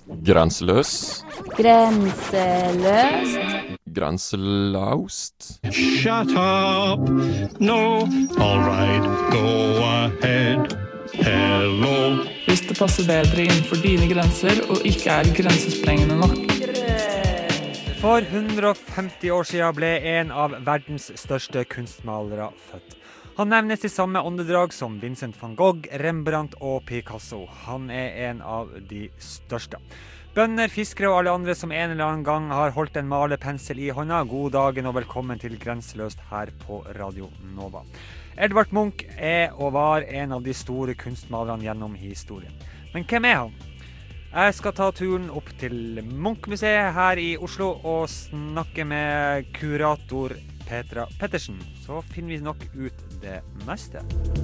Grenseløs. Grenseløst. Grenselaust. Shut up. No. All right, go ahead. Hello. Hvis det passer bedre innenfor dine grenser og ikke er grensesprengende nok. For 150 år siden ble en av verdens største kunstmalere født. Han nevnes i samme åndedrag som Vincent van Gogh, Rembrandt og Picasso. Han er en av de største. Bønder, fiskere og alle andre som en eller annen gang har holdt en malepensel i hånda, god dagen og velkommen til Grenseløst her på Radio Nova. Edvard Munch er og var en av de store kunstmalerne gjennom historien. Men hvem er han? Jeg skal ta turen opp til Munch-museet her i Oslo og snakke med kurator Petra Pettersen. Så finner vi nok ut det meste.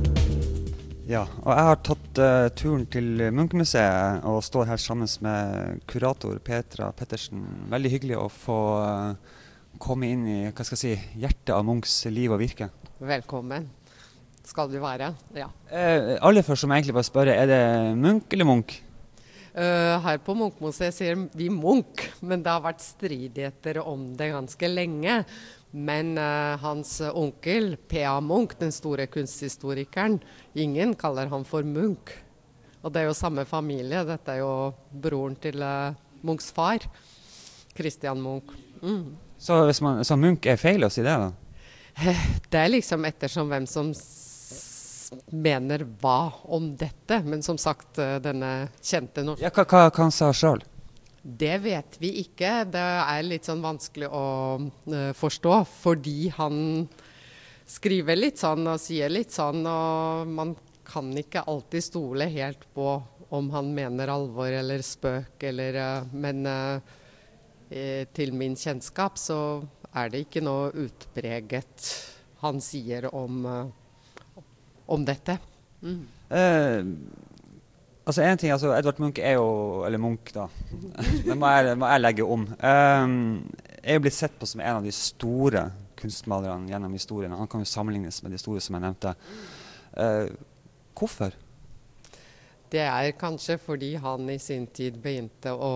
Ja, og jeg har tatt turen til Munch-museet og står her sammen med kurator Petra Pettersen. Veldig hyggelig å få komme inn i hjertet av Munchs liv og virke. Velkommen. Skal du være, ja. Aller først som jeg egentlig bare spørre, er det Munch eller Munch? Her på Munch-museet sier vi Munch, men det har vært stridigheter om det ganske lenge. Men hans onkel, P.A. Munch, den store kunsthistorikeren, ingen kaller han for Munch. Og det er jo samme familie, dette er jo broren til Munchs far, Christian Munch. Så Munch er feil å si det da? Det er liksom ettersom hvem som mener hva om dette, men som sagt, denne kjente norske... Ja, hva han sa selv? Det vet vi ikke. Det er litt sånn vanskelig å forstå, fordi han skriver litt sånn og sier litt sånn, og man kan ikke alltid stole helt på om han mener alvor eller spøk, men til min kjennskap så er det ikke noe utpreget han sier om dette. Edvard Munch er jo, eller Munch da, det må jeg legge om, er jo blitt sett på som en av de store kunstmalerne gjennom historien. Han kan jo sammenlignes med de store som jeg nevnte. Hvorfor? Det er kanskje fordi han i sin tid begynte å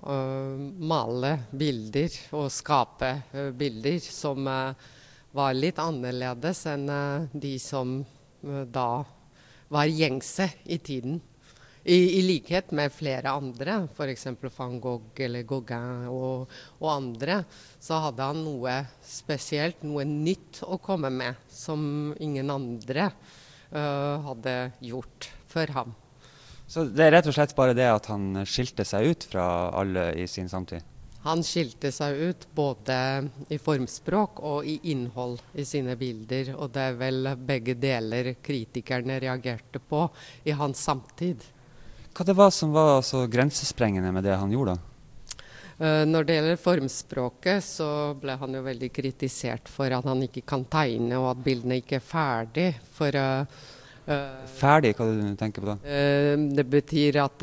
male bilder og skape bilder som var litt annerledes enn de som da var gjengse i tiden. I likhet med flere andre, for eksempel Van Gogh eller Gauguin og andre, så hadde han noe spesielt, noe nytt å komme med, som ingen andre hadde gjort før ham. Så det er rett og slett bare det at han skilte seg ut fra alle i sin samtid? Han skilte seg ut både i formspråk og i innhold i sine bilder, og det er vel begge deler kritikerne reagerte på i hans samtid. Hva det var som var så grensesprengende med det han gjorde da? Når det gjelder formspråket, så ble han jo veldig kritisert for at han ikke kan tegne, og at bildene ikke er ferdig. Ferdig, hva du tenker på da? Det betyr at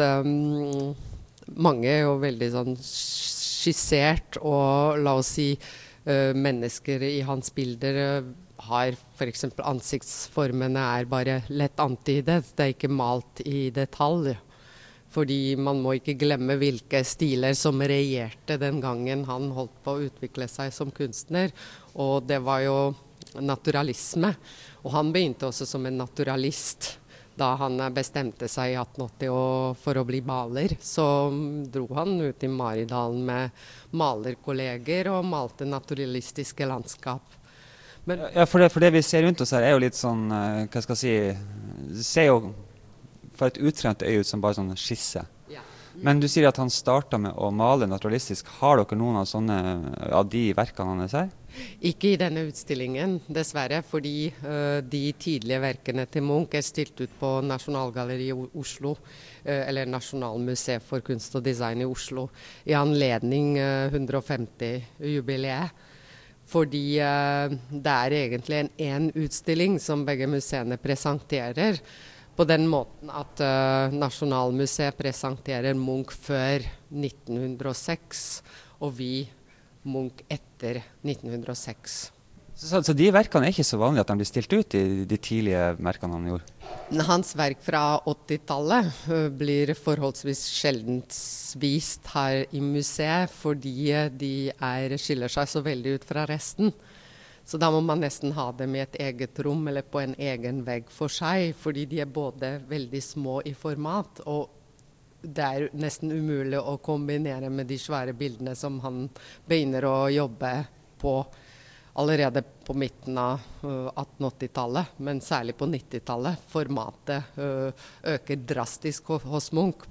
mange er jo veldig sånn skissert, og la oss si mennesker i hans bilder har for eksempel ansiktsformene er bare lett antydet, det er ikke malt i detalj. Fordi man må ikke glemme hvilke stiler som regjerte den gangen han holdt på å utvikle seg som kunstner, og det var jo naturalisme. Og han begynte også som en naturalist. Da han bestemte seg i 1880 for å bli maler, så dro han ut i Maridalen med malerkolleger og malte naturalistiske landskap. Men, ja, for det vi ser rundt oss her er jo litt sånn, hva skal jeg si, det ser jo for et uttrent øye ut som bare sånn skisse. ja. Men du sier at han startet med å male naturalistisk. Har dere noen av sånne av de verkene hans her? Ikke i denne utstillingen, dessverre, fordi de tidlige verkene til Munch er stilt ut på Nasjonalgalleriet i Oslo, eller Nasjonalmuseet for kunst og design i Oslo, i anledning 150-jubileet. Fordi det er egentlig en utstilling som begge museene presenterer, på den måten at Nasjonalmuseet presenterer Munch før 1906, og vi Munch etter 1906. Så de verkene ikke så vanlige at de blir stilt ut i de tidlige verkene han gjorde? Hans verk fra 80-tallet blir forholdsvis sjeldent vist her i museet, fordi de skiller seg så veldig ut fra resten. Så da må man nesten ha dem i et eget rom eller på en egen vegg for seg, fordi de både veldig små i format, og det nesten umulig å kombinere med de svære bildene som han begynner å jobbe på allerede på midten av 1880-tallet, men særlig på 90-tallet. Formatet øker drastisk hos Munch.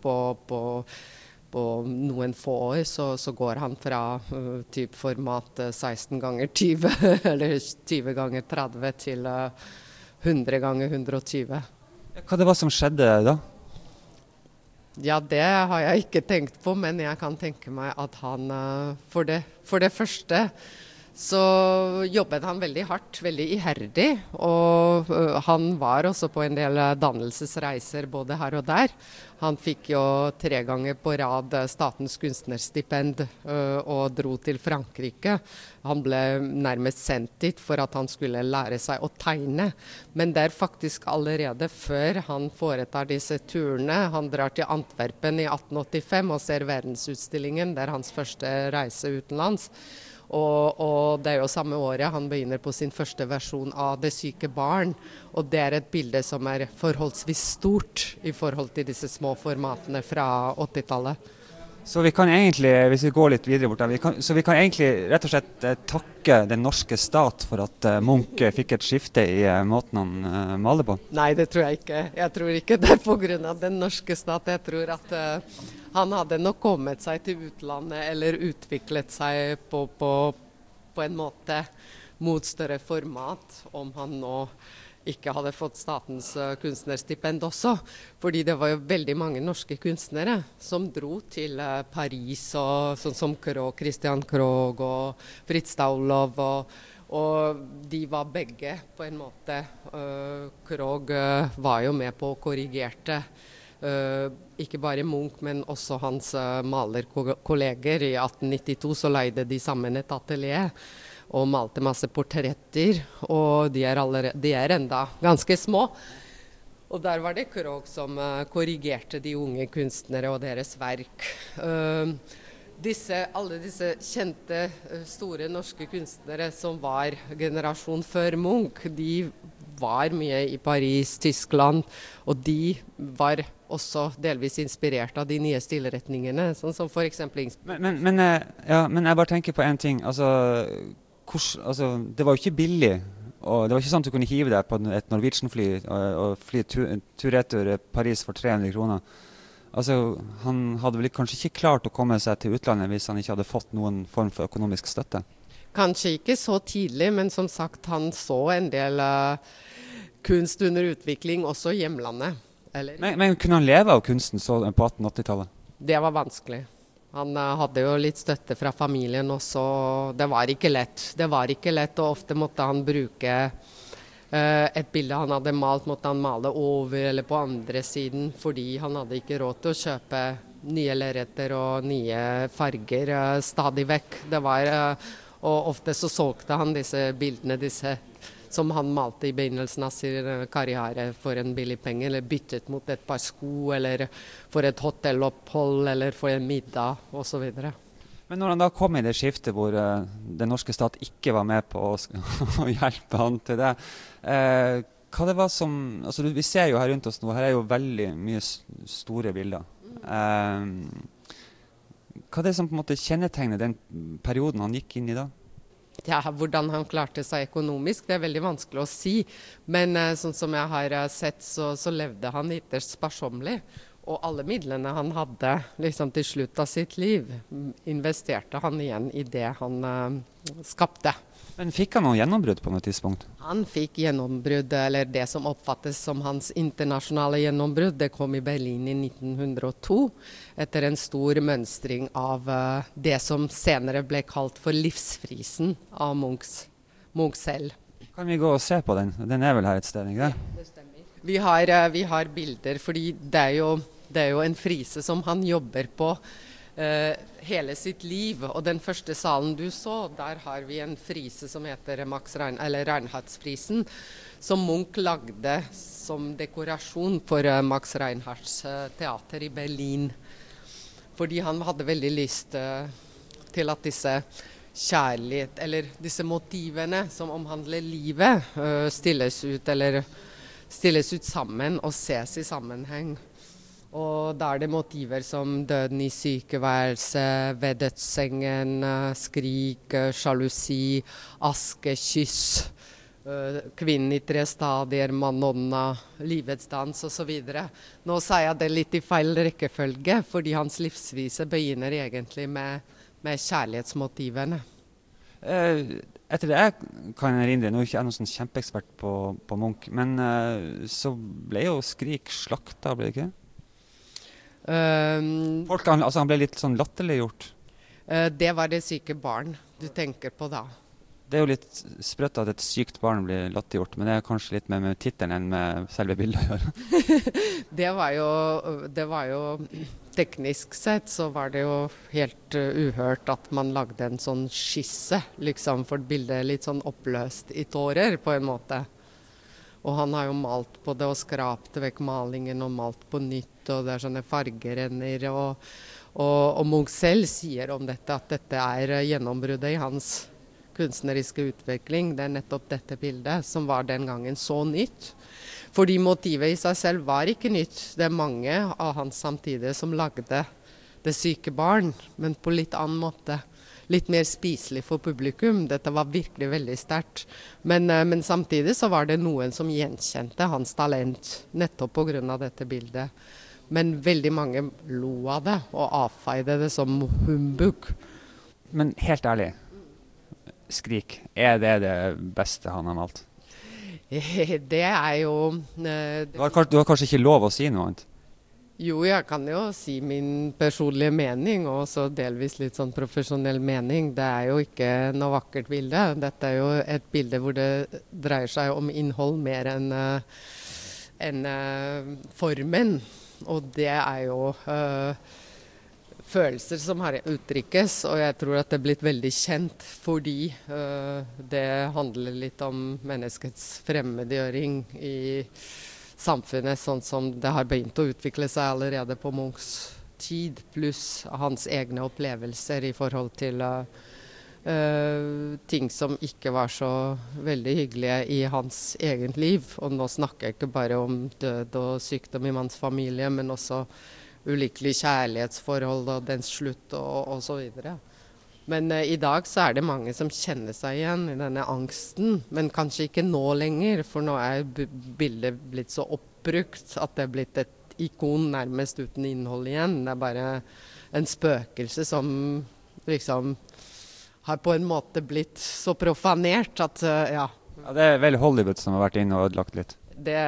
På noen få år så går han fra typformat 16 ganger 20 eller 20 ganger 30 til 100 ganger 120. Hva det var som skjedde da? Ja, det har jeg ikke tenkt på, men jeg kan tenke meg at han for det første så jobbet han veldig hardt, veldig iherdig, og han var også på en del dannelsesreiser både her og der. Han fikk jo 3 ganger på rad statens kunstnerstipend og dro til Frankrike. Han ble nærmest sendt dit for at han skulle lære seg å tegne. Men det faktisk allerede før han foretar disse turene. Han drar til Antwerpen i 1885 og ser verdensutstillingen. Det hans første reise utenlands. Og det jo samme året han begynner på sin første versjon av Det syke barn, og det et bilde som forholdsvis stort i forhold til disse små formatene fra 80-tallet. Så vi kan egentlig, hvis vi går litt videre bort der, vi kan egentlig rett og slett takke den norske stat for at Munch fikk et skifte i måten han maler på? Nei, det tror jeg ikke. Jeg tror ikke det på grunn av den norske stat. Jeg tror at han hadde nok kommet seg til utlandet eller utviklet seg på en måte mot større format om han nå ikke hadde fått statens kunstnerstipend også. Fordi det var jo veldig mange norske kunstnere som dro til Paris, og sånn som Christian Krogh og Fritz Staulow, og de var begge på en måte. Krogh var jo med på å korrigerte ikke bare Munch, men også hans malerkolleger. I 1892 så leide de sammen et atelier og malte masse portretter, og de enda ganske små. Og der var det Krogh som korrigerte de unge kunstnere og deres verk. Alle disse kjente, store norske kunstnere som var generasjon før Munch, de var mye i Paris, Tyskland, og de var også delvis inspirert av de nye stilretningene, sånn som for eksempel... Men jeg bare tenker på en ting, det var jo ikke billig, og det var ikke sånn at du kunne hive deg på et Norwegian-fly og fly tur-retur Paris for 300 kroner. Han hadde vel kanskje ikke klart å komme seg til utlandet hvis han ikke hadde fått noen form for økonomisk støtte? Kanskje ikke så tidlig, men som sagt, han så en del kunst under utvikling også i hjemlandet. Men kunne han leve av kunsten på 1880-tallet? Det var vanskelig. Han hadde jo litt støtte fra familien også. Det var ikke lett, og ofte måtte han bruke et bilde han hadde malt, måtte han male over eller på andre siden, fordi han hadde ikke råd til å kjøpe nye lerreter og nye farger stadig vekk. Og ofte så solgte han disse bildene, som han malte i begynnelsen av sin karriere for en billig penge, eller byttet mot et par sko, eller for et hotellopphold, eller for en middag, og så videre. Men når han da kom i det skiftet hvor den norske stat ikke var med på å hjelpe han til det, hva det var som... vi ser jo her rundt oss nå, her jo veldig mye store bilder. Hva det som på en måte kjennetegner den perioden han gikk inn i da? Ja, hvordan han klarte seg økonomisk, det veldig vanskelig å si. Men sånn som jeg har sett, så levde han ytterst sparsommelig. Og alle midlene han hadde til slutt av sitt liv, investerte han igjen i det han skapte. Men fikk han noe gjennombrudd på noe tidspunkt? Han fikk gjennombrudd, eller det som oppfattes som hans internasjonale gjennombrudd. Det kom i Berlin i 1902, etter en stor mønstring av det som senere ble kalt for livsfrisen av Munch selv. Kan vi gå og se på den? Den vel her et sted, ikke det? Ja, det stemmer. Vi har bilder, fordi det jo en frise som han jobber på hele sitt liv. Og den første salen du så, der har vi en frise som heter Reinhardtsfrisen, som Munch lagde som dekorasjon for Max Reinhardts teater i Berlin. Fordi han hadde veldig lyst til at kjærlighet, eller disse motivene som omhandler livet, stilles ut sammen og ses i sammenheng. Og da det motiver som døden i sykeværelse, ved dødssengen, skrik, sjalusi, aske, kyss, kvinnen i 3 stadier, Madonna, livets dans og så videre. Nå sa jeg det litt i feil rekkefølge, fordi hans livsvise begynner egentlig med kjærlighetsmotivene. Etter det jeg kan erindre, nå er ikke jeg noen sånn kjempeekspert på Munch, men så ble jo Skrik slakta, ble det ikke? Han ble litt sånn latterliggjort. Det var det syke barn du tenker på da. Det er jo litt sprøtt at et sykt barn blir latterliggjort, men det er kanskje litt mer med tittelen enn med selve bildet å gjøre. Det var jo teknisk sett så var det jo helt uhørt at man lagde en sånn skisse, liksom, for bildet litt sånn oppløst i tårer på en måte. Og han har jo malt på det og skrapt vekk malingen og malt på nytt, og det er sånne fargerenner. Og Munch selv sier om dette at dette er gjennombruddet i hans kunstneriske utvikling. Det er nettopp dette bildet som var den gangen så nytt. Fordi motivet i seg selv var ikke nytt. Det er mange av hans samtidige som lagde det syke barn, men på litt annen måte. Litt mer spiselig for publikum. Dette var virkelig veldig sterkt. Men samtidig så var det noen som gjenkjente hans talent, nettopp på grunn av dette bildet. Men veldig mange lo av det, og avfeide det som humbug. Men helt ærlig, Skrik, er det beste han har malt? Det er jo... Du har kanskje ikke lov å si noe annet? Jo, jeg kan jo si min personlige mening, og også delvis litt sånn profesjonell mening. Det er jo ikke noe vakkert bilde. Dette er jo et bilde hvor det dreier seg om innhold mer enn formen. Og det er jo følelser som har uttrykkes, og jeg tror at det er blitt veldig kjent fordi det handler litt om menneskets fremmedgjøring i samfunnet, sånn som det har begynt å utvikle seg allerede på Munchs tid, pluss hans egne opplevelser i forhold til ting som ikke var så veldig hyggelige i hans eget liv. Og nå snakker jeg ikke bare om død og sykdom i manns familie, men også ulykkelig kjærlighetsforhold og dens slutt og så videre. Men i dag så er det mange som kjenner seg igjen i denne angsten, men kanskje ikke nå lenger, for nå er bildet blitt så oppbrukt at det er blitt et ikon nærmest uten innhold igjen. Det er bare en spøkelse som liksom har på en måte blitt så profanert at ja. Ja, det er vel Hollywood som har vært inne og ødelagt litt.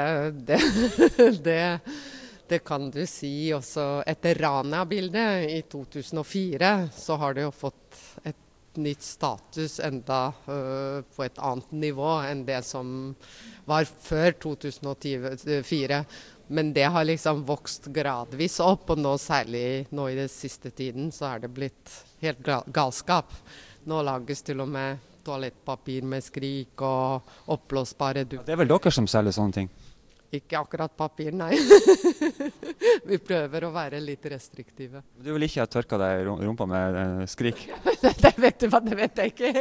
Det kan du si også. Etter Rana-bildet i 2004 så har det jo fått et nytt status enda på et annet nivå enn det som var før 2004. Men det har liksom vokst gradvis opp, og nå særlig nå i den siste tiden så er det blitt helt galskap. Nå lages til og med toalettpapir med skrik og oppblåsbare dukker. Det er vel dere som selger sånne ting? Ikke akkurat papir, nei. Vi prøver å være litt restriktive. Du vil ikke ha tørka deg i rumpa med skrik? Det vet jeg ikke.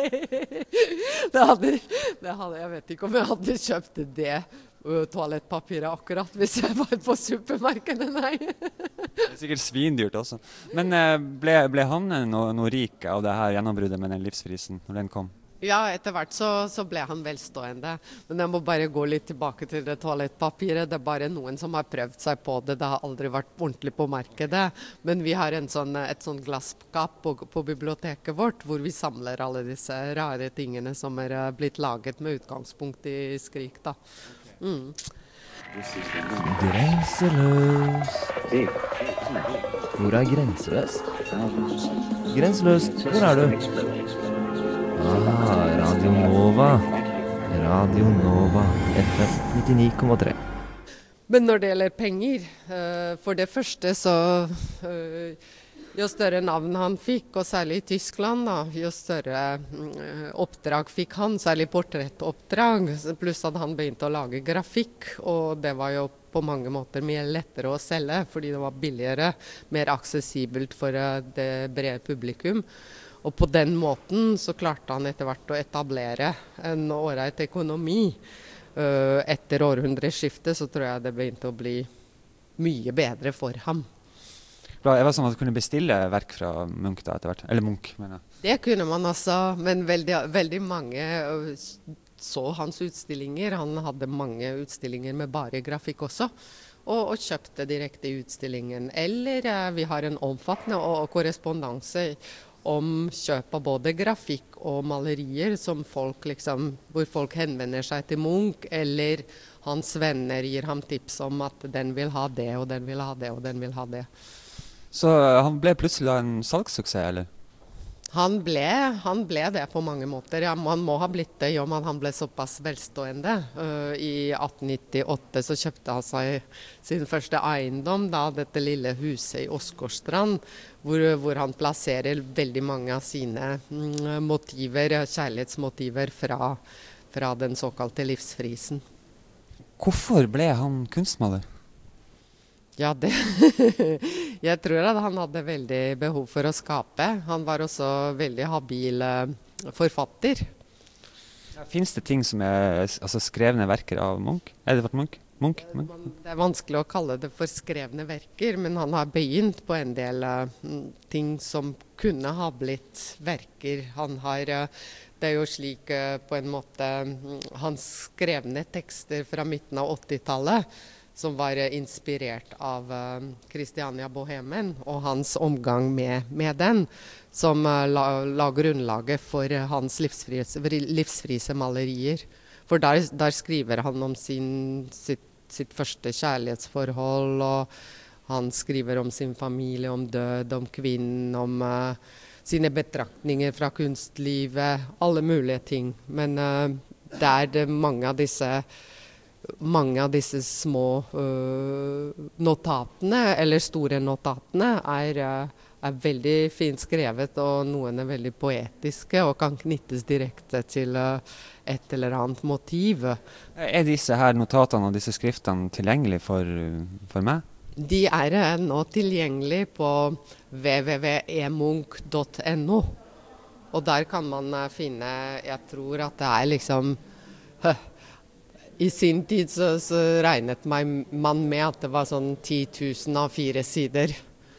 Jeg vet ikke om jeg hadde kjøpt det toalettpapiret akkurat hvis jeg var på supermarkedet, nei. Det er sikkert svindyrt også. Men ble han noe rik av det her gjennombruddet med den livsfrisen når den kom? Ja, etter hvert så ble han velstående. Men jeg må bare gå litt tilbake til det toalettpapiret. Det er bare noen som har prøvd seg på det. Det har aldri vært ordentlig på markedet. Men vi har et sånn glasskap på biblioteket vårt, hvor vi samler alle disse rare tingene som er blitt laget med utgangspunkt i Skrik, da. Mm. Grenseløs. Hvor er grenseløs? Grenseløs, hvor er du? Radio Nova. Radio Nova FM 99,3. Men når det gjelder penger, for det første så Jo større navn han fikk, og særlig i Tyskland, da, jo større oppdrag fikk han, særlig portrettoppdrag, pluss at han begynte å lage grafikk, og det var jo på mange måter mye lettere å selge, fordi det var billigere, mer aksessibelt for det brede publikum. Og på den måten så klarte han etter hvert å etablere en ålreit økonomi. Etter århundreskiftet så tror jeg det begynte å bli mye bedre for ham. Det var sånn at du kunne bestille verk fra Munch da etter hvert, eller Munch, mener jeg. Det kunne man også, men veldig mange så hans utstillinger. Han hadde mange utstillinger med bare grafikk også, og kjøpte direkte i utstillingen. Eller vi har en omfattende korrespondanse om kjøp av både grafikk og malerier som hvor folk henvender seg til Munch, eller hans venner gir ham tips om at den vil ha det, og den vil ha det, og den vil ha det. Så han ble plutselig en salgssuksess, eller? Han ble det på mange måter. Ja, man må ha blitt det i og med at han ble såpass velstående. I 1898 så kjøpte han seg sin første eiendom, da, dette lille huset i Åsgårdstrand, hvor han plasserer veldig mange av sine motiver, kjærlighetsmotiver fra den såkalte livsfrisen. Hvorfor ble han kunstmaler? Ja, jeg tror at han hadde veldig behov for å skape. Han var også veldig habil forfatter. Finnes det ting som er skrevne verker av Munch? Er det vært Munch? Det er vanskelig å kalle det for skrevne verker, men han har begynt på en del ting som kunne ha blitt verker. Det er jo slik på en måte hans skrevne tekster fra midten av 80-tallet, som var inspirert av Christiania Bohemen og hans omgang med den, som la grunnlaget for hans livsfrise malerier. For der skriver han om sitt første kjærlighetsforhold, og han skriver om sin familie, om død, om kvinnen, om sine betraktninger fra kunstlivet, alle mulige ting. Men det er mange av disse små notatene, eller store notatene, er veldig fint skrevet, og noen er veldig poetiske og kan knyttes direkte til et eller annet motiv. Er disse her notatene og disse skriftene tilgjengelige for meg? De er nå tilgjengelige på www.emunch.no, og der kan man finne, jeg tror at det er liksom i sin tid så regnet man med at det var sånn 10 000 av 4 sider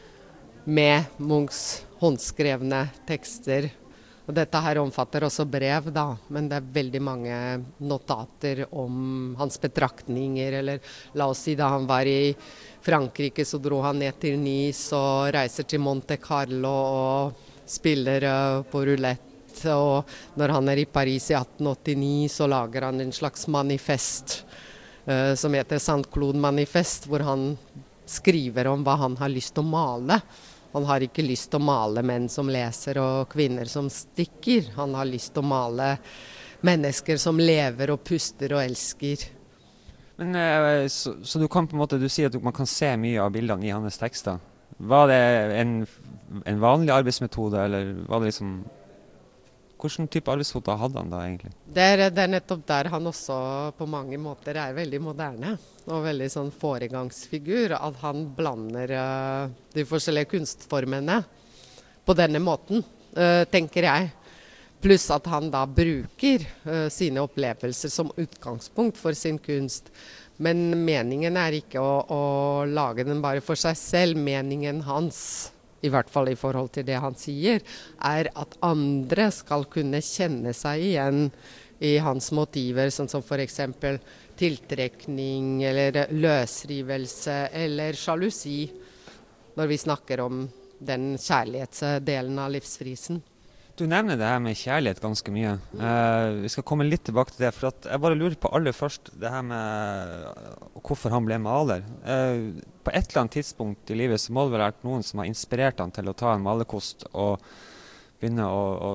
med Munchs håndskrevne tekster. Og dette her omfatter også brev, da, men det er veldig mange notater om hans betraktninger. Eller la oss si da han var i Frankrike, så dro han ned til Nice og reiser til Monte Carlo og spiller på roulette. Og når han er i Paris i 1889, så lager han en slags manifest som heter Saint-Claude-manifest, hvor han skriver om hva han har lyst til å male. Han har ikke lyst til å male menn som leser og kvinner som stikker. Han har lyst til å male mennesker som lever og puster og elsker. Men så du kan på en måte, du sier at man kan se mye av bildene i hans tekster. Var det en vanlig arbeidsmetode, eller var det liksom... Hvilken type arbeidsmetode hadde han da egentlig? Det er nettopp der han også på mange måter er veldig moderne, og veldig sånn foregangsfigur, at han blander de forskjellige kunstformene på denne måten, tenker jeg. Pluss at han da bruker sine opplevelser som utgangspunkt for sin kunst. Men meningen er ikke å lage den bare for seg selv. Meningen hans, i hvert fall i forhold til det han sier, er at andre skal kunne kjenne seg igjen i hans motiver, sånn som for eksempel tiltrekning, eller løsrivelse, eller sjalusi, når vi snakker om den kjærlighetsdelen av livsfrisen. Du nevner det her med kjærlighet ganske mye. Vi skal komme litt tilbake til det, for at jeg bare lurer på aller først det her med hvorfor han ble maler. På et eller annet tidspunkt i livet så må det vel ha vært noen som har inspirert han til å ta en malerkost og begynne å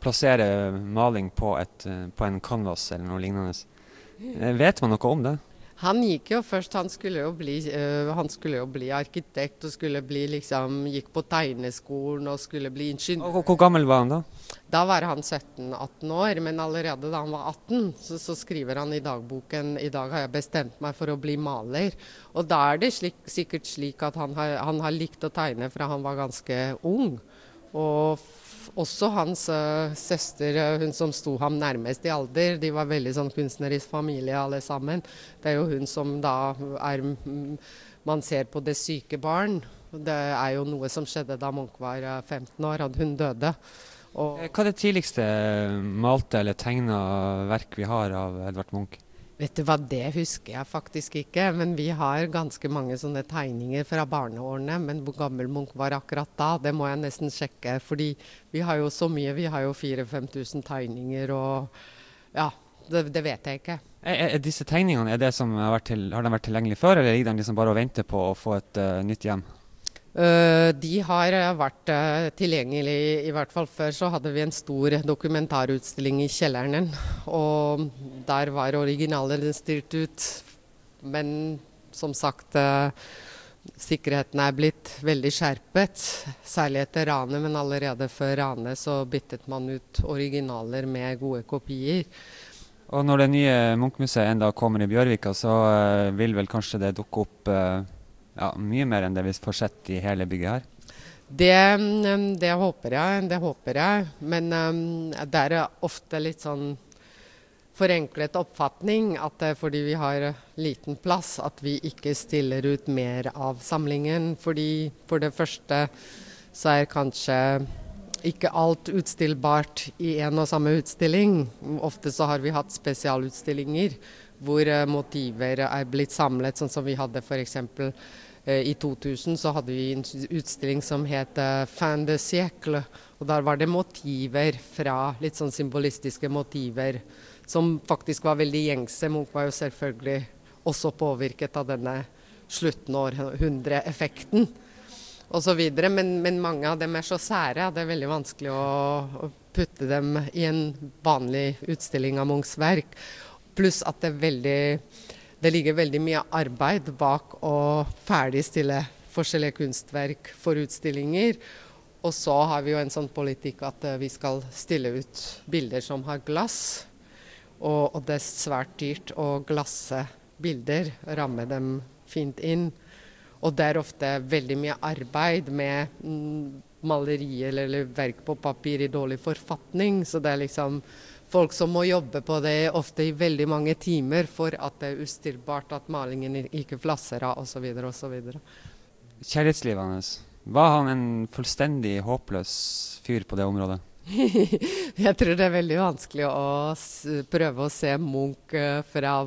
plassere maling på en canvas eller noe lignende. Vet man noe om det? Han gikk jo først, han skulle jo bli arkitekt og skulle bli gikk på tegneskolen og skulle bli ingeniør. Og hvor gammel var han da? Da var han 17-18 år, men allerede da han var 18, så skriver han i dagboken «I dag har jeg bestemt meg for å bli maler». Og da det sikkert slik at han har likt å tegne fra han var ganske ung. Og også hans søster, hun som sto ham nærmest i alder, de var veldig sånn kunstnerisk familie alle sammen. Det jo hun som da man ser på det syke barn. Det jo noe som skjedde da Munch var 15 år, at hun døde. Hva det tidligste malte eller tegnet verk vi har av Edvard Munch? Vet du hva, det husker jeg faktisk ikke, men vi har ganske mange sånne tegninger fra barneårene, men hvor gammel Munch var akkurat da, det må jeg nesten sjekke, fordi vi har jo så mye, vi har jo 4-5 tusen tegninger, og ja, det vet jeg ikke. Disse tegningene, har de vært tilgjengelige før, eller ligger de liksom bare og venter på å få et nytt hjem? De har vært tilgjengelig, i hvert fall før så hadde vi en stor dokumentarutstilling i kjelleren, og der var originaler stilt ut, men som sagt, sikkerheten blitt veldig skjerpet, særlig etter ranet, men allerede før ranet så byttet man ut originaler med gode kopier. Og når det nye Munch-museet enda kommer i Bjørvika, så vil vel kanskje det dukke opp mye mer enn det vi får sett i hele bygget her? Det håper jeg, men det ofte litt sånn forenklet oppfatning at fordi vi har liten plass, at vi ikke stiller ut mer av samlingen, fordi for det første så kanskje ikke alt utstillbart i en og samme utstilling. Ofte så har vi hatt spesialutstillinger hvor motiver blitt samlet, sånn som vi hadde for eksempel i 2000 så hadde vi en utstilling som het Fin de siècle, og der var det motiver fra litt sånn symbolistiske motiver, som faktisk var veldig gjengse. Munch var jo selvfølgelig også påvirket av denne slutten århundre-effekten, og så videre, men mange av dem så sære, det veldig vanskelig å putte dem i en vanlig utstilling av Munchs verk, pluss at det ligger veldig mye arbeid bak å ferdigstille forskjellige kunstverk for utstillinger. Og så har vi jo en sånn politikk at vi skal stille ut bilder som har glass. Og det svært dyrt å glasse bilder, ramme dem fint inn. Og det ofte veldig mye arbeid med malerier eller verk på papir i dårlig forfatning. Så det liksom folk som må jobbe på det ofte i veldig mange timer for at det ustillbart, at malingen ikke flasser av, og så videre, og så videre. Kjærlighetslivet hans, var han en fullstendig håpløs fyr på det området? Jeg tror det veldig vanskelig å prøve å se Munch fra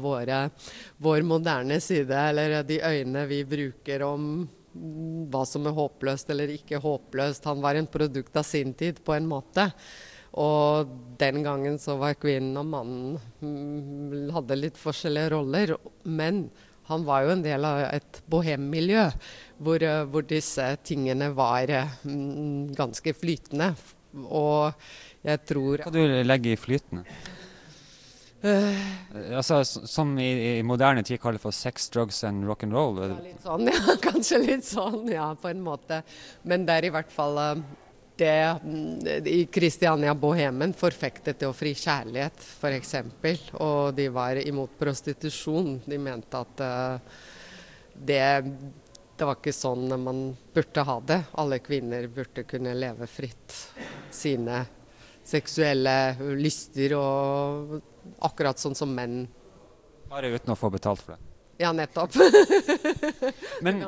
vår moderne side, eller de øyne vi bruker om hva som håpløst eller ikke håpløst. Han var en produkt av sin tid på en måte. Og den gangen så var kvinnen og mannen hadde litt forskjellige roller, men han var jo en del av et bohemmiljø hvor disse tingene var ganske flytende, og jeg tror... Hva du legger i flytende? Altså, som i moderne tid kaller for sex, drugs and rock'n'roll? Ja, litt sånn, ja, kanskje litt sånn, ja, på en måte, men det i hvert fall... I Christiania Bohemen forfektet jo fri kjærlighet, for eksempel, og de var imot prostitusjon. De mente at det var ikke sånn man burde ha det. Alle kvinner burde kunne leve fritt sine seksuelle lyster, og akkurat sånn som menn. Bare uten å få betalt for det? Ja, nettopp. Men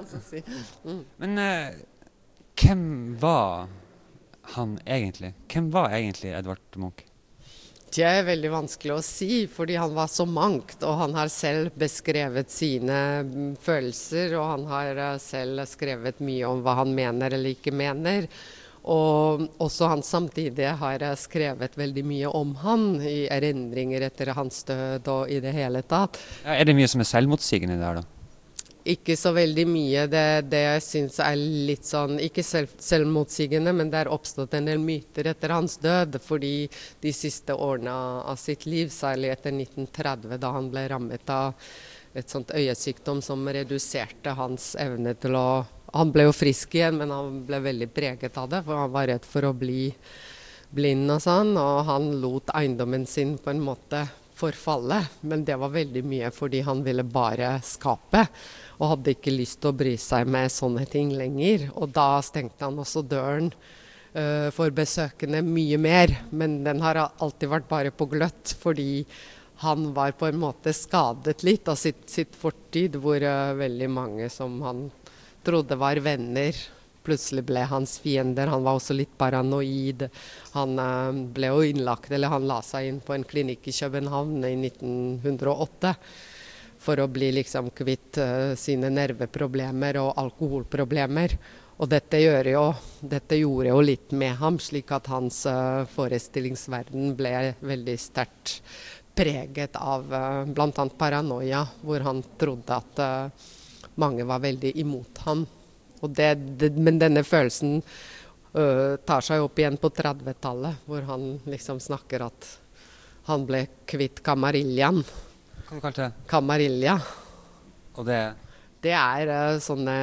hvem var han egentlig? Hvem var egentlig Edvard Munch? Det veldig vanskelig å si, fordi han var så mangt, og han har selv beskrevet sine følelser, og han har selv skrevet mye om hva han mener eller ikke mener. Og også han samtidig har skrevet veldig mye om han i erindringer etter hans død og i det hele tatt. Ja, det mye som selvmotsigende der da? Ikke så veldig mye. Det jeg synes litt sånn, ikke selvmotsigende, men det oppstått en del myter etter hans død, fordi de siste årene av sitt liv, særlig etter 1930, da han ble rammet av et sånt øyesykdom som reduserte hans evne til å... Han ble jo frisk igjen, men han ble veldig preget av det, for han var redd for å bli blind og sånn, og han lot eiendommen sin på en måte forfalle, men det var veldig mye fordi han ville bare skape, og hadde ikke lyst til å bry seg med sånne ting lenger, og da stengte han også døren for besøkende mye mer, men den har alltid vært bare på gløtt, fordi han var på en måte skadet litt av sitt fortid, hvor veldig mange som han trodde var venner, plutselig ble hans fiender. Han var også litt paranoid. Han ble jo innlagt, eller han la seg inn på en klinikk i København i 1908 for å bli liksom kvitt sine nerveproblemer og alkoholproblemer. Og dette gjorde jo litt med ham, slik at hans forestillingsverden ble veldig sterkt preget av blant annet paranoia, hvor han trodde at mange var veldig imot ham. Men denne følelsen tar seg opp igjen på 30-tallet, hvor han liksom snakker at han ble kvitt Kamarillian. Hva du kalte det? Kamarilla. Og det? Det sånne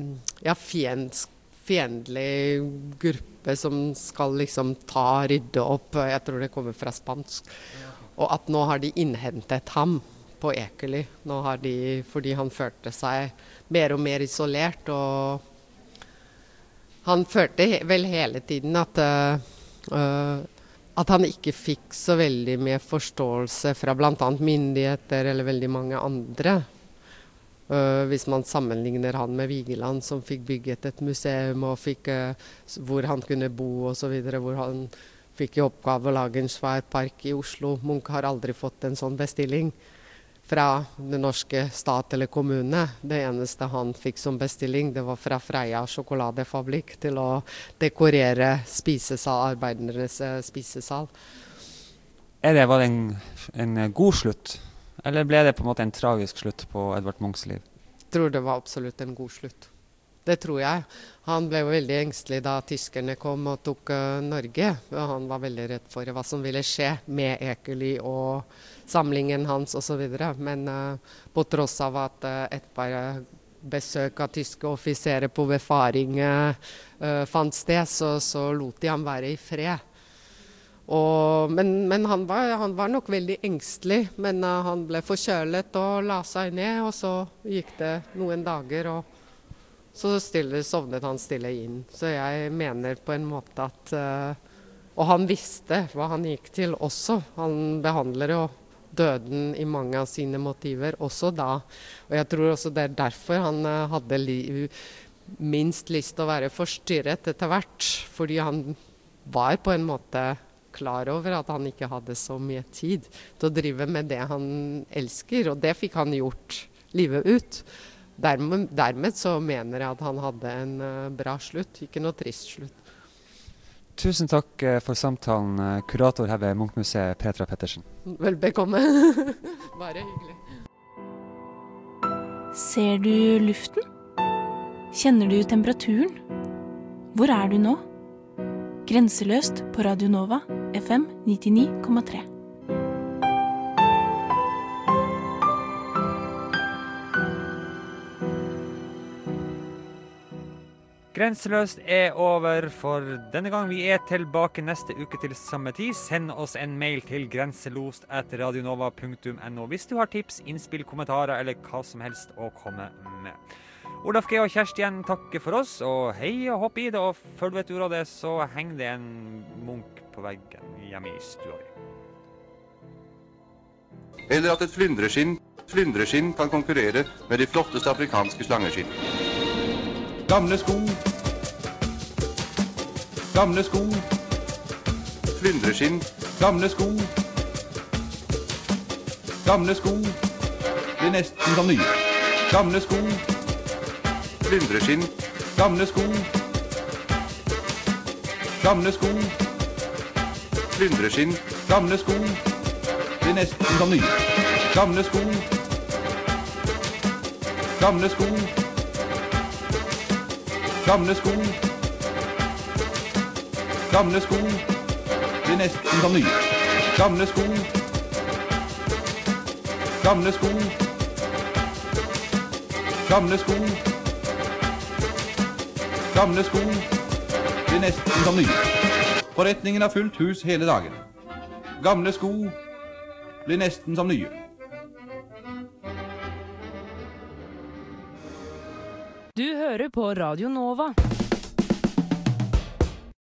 fiendtlig gruppe som skal liksom rydde opp. Jeg tror det kommer fra spansk. Og at nå har de innhentet ham på Ekely. Fordi han følte seg mer og mer isolert, og han følte vel hele tiden at han ikke fikk så veldig mye forståelse fra blant annet myndigheter eller veldig mange andre. Hvis man sammenligner han med Vigeland, som fikk bygget et museum og hvor han kunne bo og så videre, hvor han fikk i oppgave å lage en svær park i Oslo. Munch har aldri fått en sånn bestilling fra den norske stat eller kommune. Det eneste han fikk som bestilling, det var fra Freia sjokoladefabrikk til å dekorere arbeidernes spisesal. Var det en god slutt? Eller ble det på en måte en tragisk slutt på Edvard Munchs liv? Jeg tror det var absolutt en god slutt. Det tror jeg. Han ble jo veldig engstelig da tyskerne kom og tok Norge. Og han var veldig redd for hva som ville skje med Ekely og samlingen hans og så videre. Men på tross av at et par besøk av tyske offiserer på befaring fant sted, så lot de ham være i fred. Men han var nok veldig engstelig, men han ble forkjølet og la seg ned, og så gikk det noen dager, og så sovnet han stille inn. Så jeg mener på en måte at og han visste hva han gikk til også. Han behandler jo døden i mange av sine motiver også da. Og jeg tror også det derfor han hadde minst lyst til å være forstyrret etter hvert. Fordi han var på en måte klar over at han ikke hadde så mye tid til å drive med det han elsker. Og det fikk han gjort livet ut. Dermed så mener jeg at han hadde en bra slutt, ikke noe trist slutt. Tusen takk for samtalen, kurator her ved Munch-museet, Petra Pettersen. Vel bekomme. Bare hyggelig. Ser du luften? Kjenner du temperaturen? Hvor er du nå? Grenseløst på Radio Nova, FM 99,3. Grenseløst over for denne gang. Vi tilbake neste uke til samme tid. Send oss en mail til grenselost@radionova.no hvis du har tips, innspill, kommentarer eller hva som helst å komme med. Olaf G. og Kjersti igjen takker for oss, og hei og hopp i det, og før du vet ordet av det, så henger det en Munch på veggen hjemme i stua di. Eller at et flyndreskinn kan konkurrere med de flotteste afrikanske slangeskinn. Gamle sko, flyndreskinn, gamle sko, blir nesten som nye. Gamle sko, flyndreskinn, gamle sko, flyndreskinn, gamle sko, blir nesten som nye. Gamle sko, gamle sko, gamle sko, blir nesten som nye. Gamle sko, Gamle sko. Gamle sko blir nesten som nye. Forretningen har fullt hus hele dagen. Gamle sko blir nesten som nye. Du hører på Radio Nova.